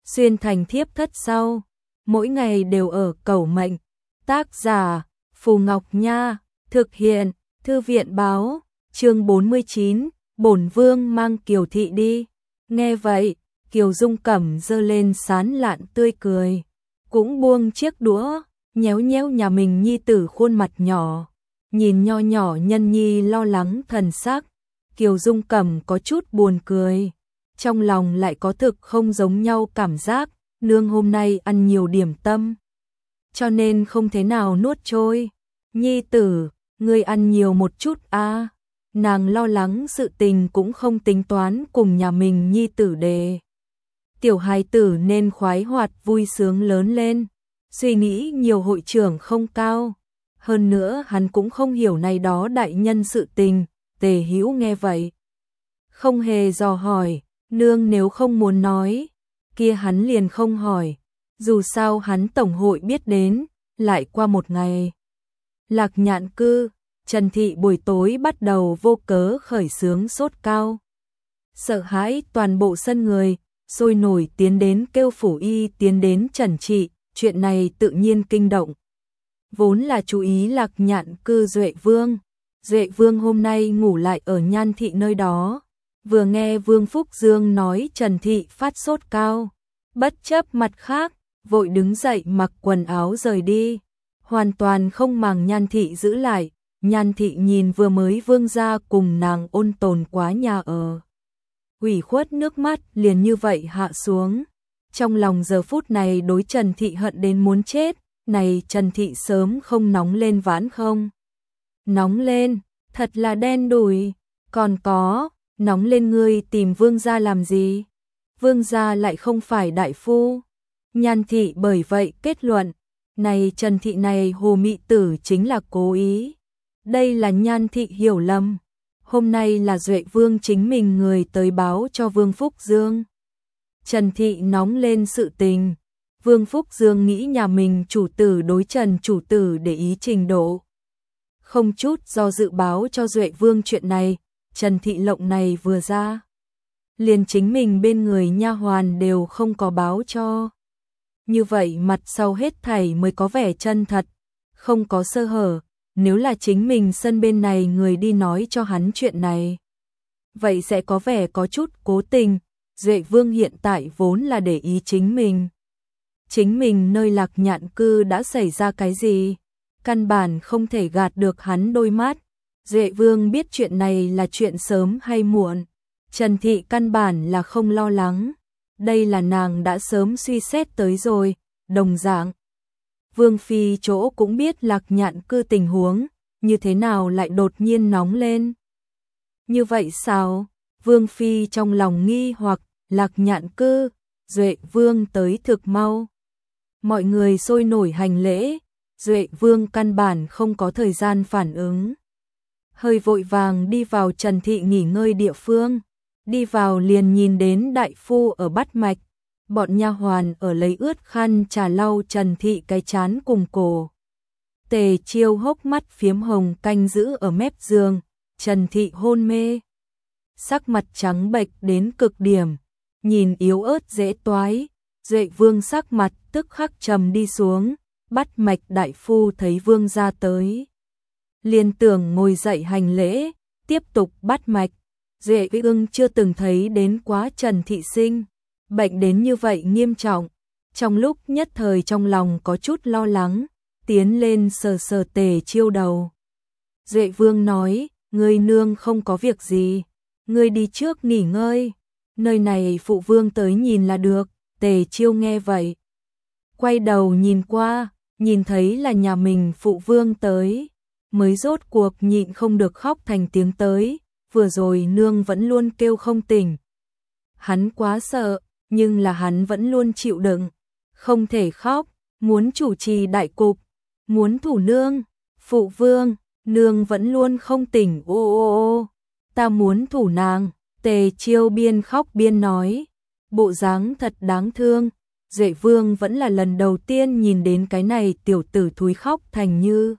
xuyên thành thiếp thất sau, mỗi ngày đều ở cầu mệnh. Tác giả Phù Ngọc Nha, thực hiện Thư viện báo, chương 49, bổn vương mang Kiều thị đi. Nghe vậy, Kiều Dung Cẩm giơ lên sán lạn tươi cười, cũng buông chiếc đũa, nhéo nhéo nhà mình nhi tử khuôn mặt nhỏ, nhìn nho nhỏ nhân nhi lo lắng thần sắc, Kiều Dung Cẩm có chút buồn cười, trong lòng lại có thực không giống nhau cảm giác, nương hôm nay ăn nhiều điểm tâm, cho nên không thế nào nuốt trôi. Nhi tử, ngươi ăn nhiều một chút a. Nàng lo lắng sự tình cũng không tính toán cùng nhà mình nhi tử đề. Tiểu hài tử nên khoái hoạt vui sướng lớn lên, suy nghĩ nhiều hội trưởng không cao. Hơn nữa hắn cũng không hiểu này đó đại nhân sự tình, Tề Hữu nghe vậy. Không hề dò hỏi, nương nếu không muốn nói, kia hắn liền không hỏi. Dù sao hắn tổng hội biết đến, lại qua một ngày. Lạc Nhạn cư, Trần Thị buổi tối bắt đầu vô cớ khởi xướng sốt cao. Sợ hãi toàn bộ sân người, sôi nổi tiến đến kêu phủ y tiến đến trần trị, chuyện này tự nhiên kinh động. Vốn là chú ý Lạc Nhạn cư Duệ Vương. Duệ Vương hôm nay ngủ lại ở Nhan Thị nơi đó, vừa nghe Vương Phúc Dương nói Trần Thị phát sốt cao, bất chấp mặt khác, vội đứng dậy mặc quần áo rời đi, hoàn toàn không màng Nhan Thị giữ lại. Nhan Thị nhìn vừa mới vương gia cùng nàng ôn tồn quá nhà ở, ủy khuất nước mắt liền như vậy hạ xuống. Trong lòng giờ phút này đối Trần Thị hận đến muốn chết, này Trần Thị sớm không nóng lên vãn không? Nóng lên, thật là đen đủi, còn có, nóng lên ngươi tìm vương gia làm gì? Vương gia lại không phải đại phu. Nhan Thị bởi vậy kết luận, này Trần Thị này hồ mị tử chính là cố ý. Đây là Nhan Thị hiểu lầm. Hôm nay là Duệ Vương chính mình người tới báo cho Vương Phúc Dương. Trần Thị nóng lên sự tình. Vương Phúc Dương nghĩ nhà mình chủ tử đối Trần chủ tử để ý trình độ. Không chút do dự báo cho Duệ Vương chuyện này, Trần Thị lộng này vừa ra. Liền chính mình bên người nha hoàn đều không có báo cho. Như vậy mặt sau hết thảy mới có vẻ chân thật, không có sơ hở. Nếu là chính mình sân bên này người đi nói cho hắn chuyện này, vậy sẽ có vẻ có chút cố tình. Duệ Vương hiện tại vốn là để ý chính mình. Chính mình nơi Lạc Nhạn cư đã xảy ra cái gì, căn bản không thể gạt được hắn đôi mắt. Duệ Vương biết chuyện này là chuyện sớm hay muộn, Trần Thị căn bản là không lo lắng. Đây là nàng đã sớm suy xét tới rồi, đồng dạng. Vương Phi chỗ cũng biết Lạc Nhạn cư tình huống, như thế nào lại đột nhiên nóng lên. Như vậy sao? Vương Phi trong lòng nghi hoặc, Lạc Nhạn cư, Duệ Vương tới thực mau. Mọi người sôi nổi hành lễ, Duệ Vương căn bản không có thời gian phản ứng. Hơi vội vàng đi vào Trần Thị nghỉ ngơi địa phương, đi vào liền nhìn đến đại phu ở bắt mạch. Bọn nha hoàn ở lấy ướt khăn trà lau Trần Thị cái chán cùng cổ. Tề Chiêu hốc mắt phiếm hồng canh giữ ở mép giường, Trần Thị hôn mê. Sắc mặt trắng bệch đến cực điểm, nhìn yếu ớt dễ toái. Duệ Vương sắc mặt tức khắc trầm đi xuống, bắt mạch đại phu thấy Vương gia tới. Liên tưởng ngồi dậy hành lễ, tiếp tục bắt mạch. Duệ Vương chưa từng thấy đến quá Trần Thị sinh bệnh đến như vậy nghiêm trọng, trong lúc nhất thời trong lòng có chút lo lắng, tiến lên sờ sờ Tề Chiêu đầu. Duệ Vương nói, ngươi nương không có việc gì, ngươi đi trước nghỉ ngơi, nơi này phụ vương tới nhìn là được. Tề Chiêu nghe vậy, quay đầu nhìn qua, nhìn thấy là nhà mình phụ vương tới, mới rốt cuộc nhịn không được khóc thành tiếng tới, vừa rồi nương vẫn luôn kêu không tỉnh. Hắn quá sợ, nhưng là hắn vẫn luôn chịu đựng, không thể khóc, muốn chủ trì đại cục, muốn thủ nương, phụ vương, nương vẫn luôn không tỉnh, ô, ta muốn thủ nàng. Tề Chiêu biên khóc biên nói, bộ dáng thật đáng thương. Duệ Vương vẫn là lần đầu tiên nhìn đến cái này tiểu tử thúi khóc thành như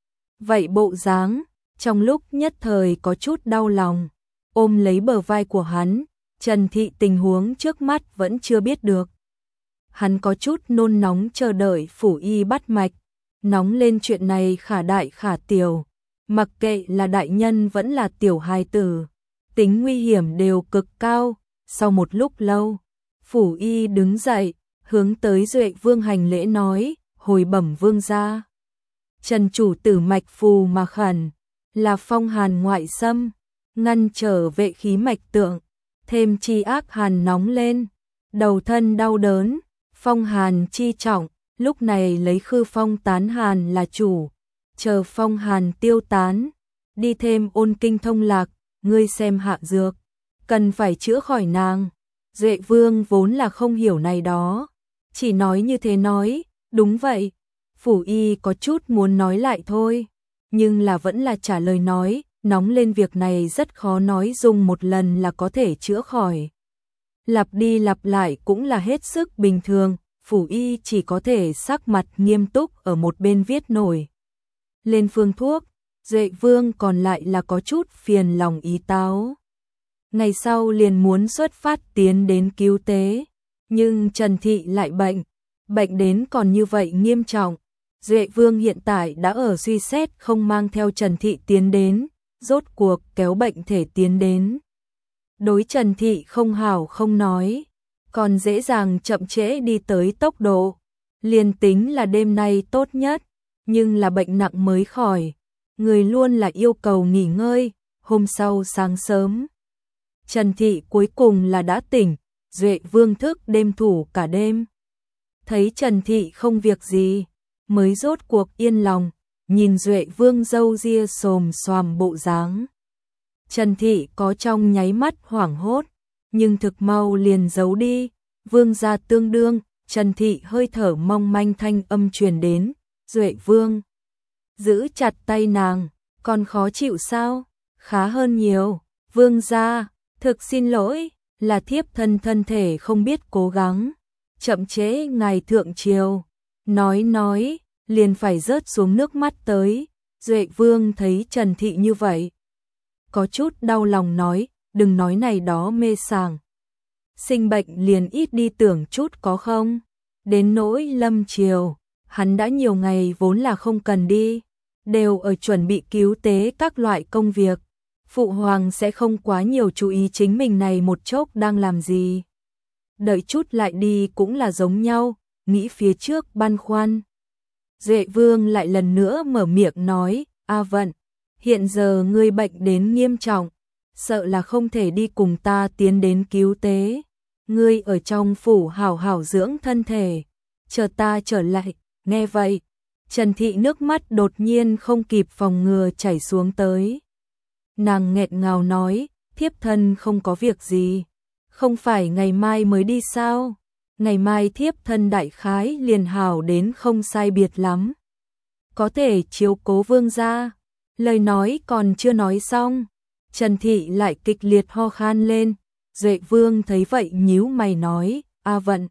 vậy bộ dáng, trong lúc nhất thời có chút đau lòng, ôm lấy bờ vai của hắn. Trần Thị tình huống trước mắt vẫn chưa biết được. hắn có chút nôn nóng chờ đợi Phủ Y bắt mạch, nóng lên chuyện này khả đại khả tiểu, mặc kệ là đại nhân vẫn là tiểu hài tử, tính nguy hiểm đều cực cao. Sau một lúc lâu, Phủ Y đứng dậy, hướng tới Duệ Vương hành lễ nói, hồi bẩm vương gia. Trần chủ tử mạch phù mà khẩn, là phong hàn ngoại xâm, ngăn trở vệ khí mạch tượng, thêm chi ác hàn nóng lên, đầu thân đau đớn, phong hàn chi trọng, lúc này lấy khư phong tán hàn là chủ, chờ phong hàn tiêu tán, đi thêm ôn kinh thông lạc, ngươi xem hạ dược, cần phải chữa khỏi nàng. Duệ Vương vốn là không hiểu này đó, chỉ nói như thế nói, đúng vậy. Phủ Y có chút muốn nói lại thôi, nhưng là vẫn là trả lời nói, nóng lên việc này rất khó nói dùng một lần là có thể chữa khỏi. Lặp đi lặp lại cũng là hết sức bình thường, Phủ Y chỉ có thể sắc mặt nghiêm túc ở một bên viết nổi lên phương thuốc. Duệ Vương còn lại là có chút phiền lòng ý táo. Ngày sau liền muốn xuất phát tiến đến cứu tế, nhưng Trần Thị lại bệnh đến còn như vậy nghiêm trọng. Duệ Vương hiện tại đã ở suy xét không mang theo Trần Thị tiến đến, rốt cuộc kéo bệnh thể tiến đến. Đối Trần Thị không hảo không nói, còn dễ dàng chậm trễ đi tới tốc độ. Liền tính là đêm nay tốt nhất, nhưng là bệnh nặng mới khỏi, người luôn là yêu cầu nghỉ ngơi. Hôm sau sáng sớm, Trần Thị cuối cùng là đã tỉnh, Duệ Vương thức đêm thủ cả đêm. Thấy Trần Thị không việc gì, mới rốt cuộc yên lòng, nhìn Duệ Vương râu ria xồm xoàm bộ dáng. Trần Thị có trong nháy mắt hoảng hốt, nhưng thực mau liền giấu đi. Vương gia tương đương, Trần Thị hơi thở mong manh thanh âm truyền đến. Duệ Vương giữ chặt tay nàng, còn khó chịu sao? Khá hơn nhiều. Vương gia, thực xin lỗi, là thiếp thân thể không biết cố gắng, chậm trễ ngài thượng triều. Nói, liền phải rớt xuống nước mắt tới. Duệ Vương thấy Trần Thị như vậy, có chút đau lòng nói, đừng nói này đó mê sảng. Sinh bệnh liền ít đi tưởng chút có không? Đến nỗi lâm triều, hắn đã nhiều ngày vốn là không cần đi, đều ở chuẩn bị cứu tế các loại công việc. Phụ hoàng sẽ không quá nhiều chú ý chính mình này một chốc đang làm gì. Đợi chút lại đi cũng là giống nhau, nghĩ phía trước băn khoăn. Duệ Vương lại lần nữa mở miệng nói, A Vận, hiện giờ ngươi bệnh đến nghiêm trọng, sợ là không thể đi cùng ta tiến đến cứu tế. Ngươi ở trong phủ hảo hảo dưỡng thân thể, chờ ta trở lại. Nghe vậy, Trần Thị nước mắt đột nhiên không kịp phòng ngừa chảy xuống tới. Nàng nghẹn ngào nói, thiếp thân không có việc gì, không phải ngày mai mới đi sao? Ngày mai thiếp thân đại khái liền hảo đến không sai biệt lắm, có thể chiếu cố vương gia. Lời nói còn chưa nói xong, Trần Thị lại kịch liệt ho khan lên. Duệ Vương thấy vậy nhíu mày nói, A Vận,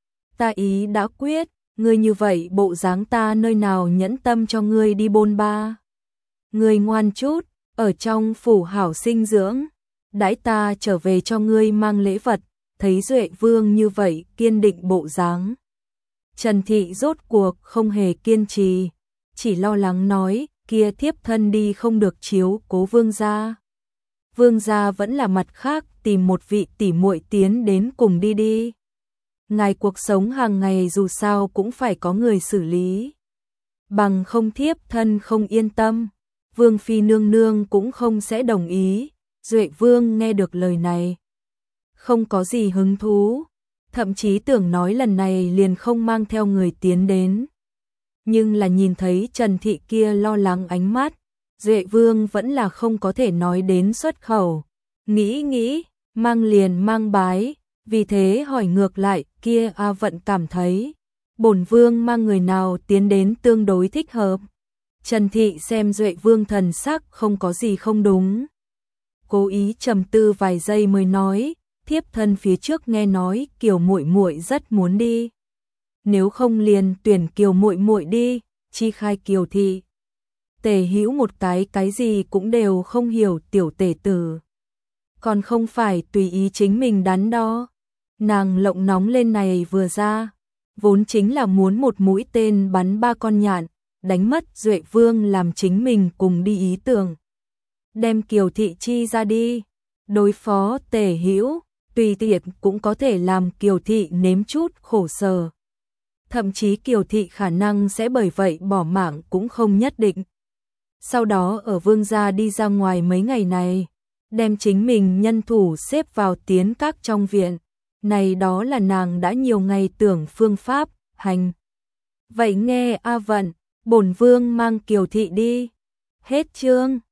ta ý đã quyết, ngươi như vậy bộ dáng ta nơi nào nhẫn tâm cho ngươi đi bôn ba. Ngươi ngoan chút, ở trong phủ hảo sinh dưỡng, đãi ta trở về cho ngươi mang lễ vật. Thấy Duệ Vương như vậy kiên định bộ dáng, Trần Thị rốt cuộc không hề kiên trì, chỉ lo lắng nói, kia thiếp thân đi không được chiếu cố vương gia. Vương gia vẫn là mặt khác tìm một vị tỷ muội tiến đến cùng đi. Ngài cuộc sống hàng ngày dù sao cũng phải có người xử lý, bằng không thiếp thân không yên tâm. Vương phi nương nương cũng không sẽ đồng ý. Duệ Vương nghe được lời này, không có gì hứng thú, thậm chí tưởng nói lần này liền không mang theo người tiến đến. Nhưng là nhìn thấy Trần Thị kia lo lắng ánh mắt, Duệ Vương vẫn là không có thể nói đến xuất khẩu. Nghĩ, mang liền mang bái, vì thế hỏi ngược lại, kia A Vận cảm thấy, bổn vương mang người nào tiến đến tương đối thích hợp. Trần Thị xem Duệ Vương thần sắc không có gì không đúng, cố ý trầm tư vài giây mới nói, thiếp thân phía trước nghe nói Kiều muội muội rất muốn đi, nếu không liền tuyển Kiều muội muội đi, chi khai Kiều Thị. Tề Hữu một cái gì cũng đều không hiểu tiểu tể tử, còn không phải tùy ý chính mình đắn đo. Nàng lộng nóng lên này vừa ra, vốn chính là muốn một mũi tên bắn ba con nhạn, đánh mất Duệ Vương làm chính mình cùng đi ý tưởng. Đem Kiều Thị chi ra đi, đối phó Tề Hữu, tùy tiện cũng có thể làm Kiều Thị nếm chút khổ sở. Thậm chí Kiều Thị khả năng sẽ bởi vậy bỏ mạng cũng không nhất định. Sau đó ở Vương gia đi ra ngoài mấy ngày này, đem chính mình nhân thủ xếp vào tiến các trong viện. Này đó là nàng đã nhiều ngày tưởng phương pháp, hành. Vậy nghe A Vận, bổn vương mang Kiều Thị đi. Hết chương.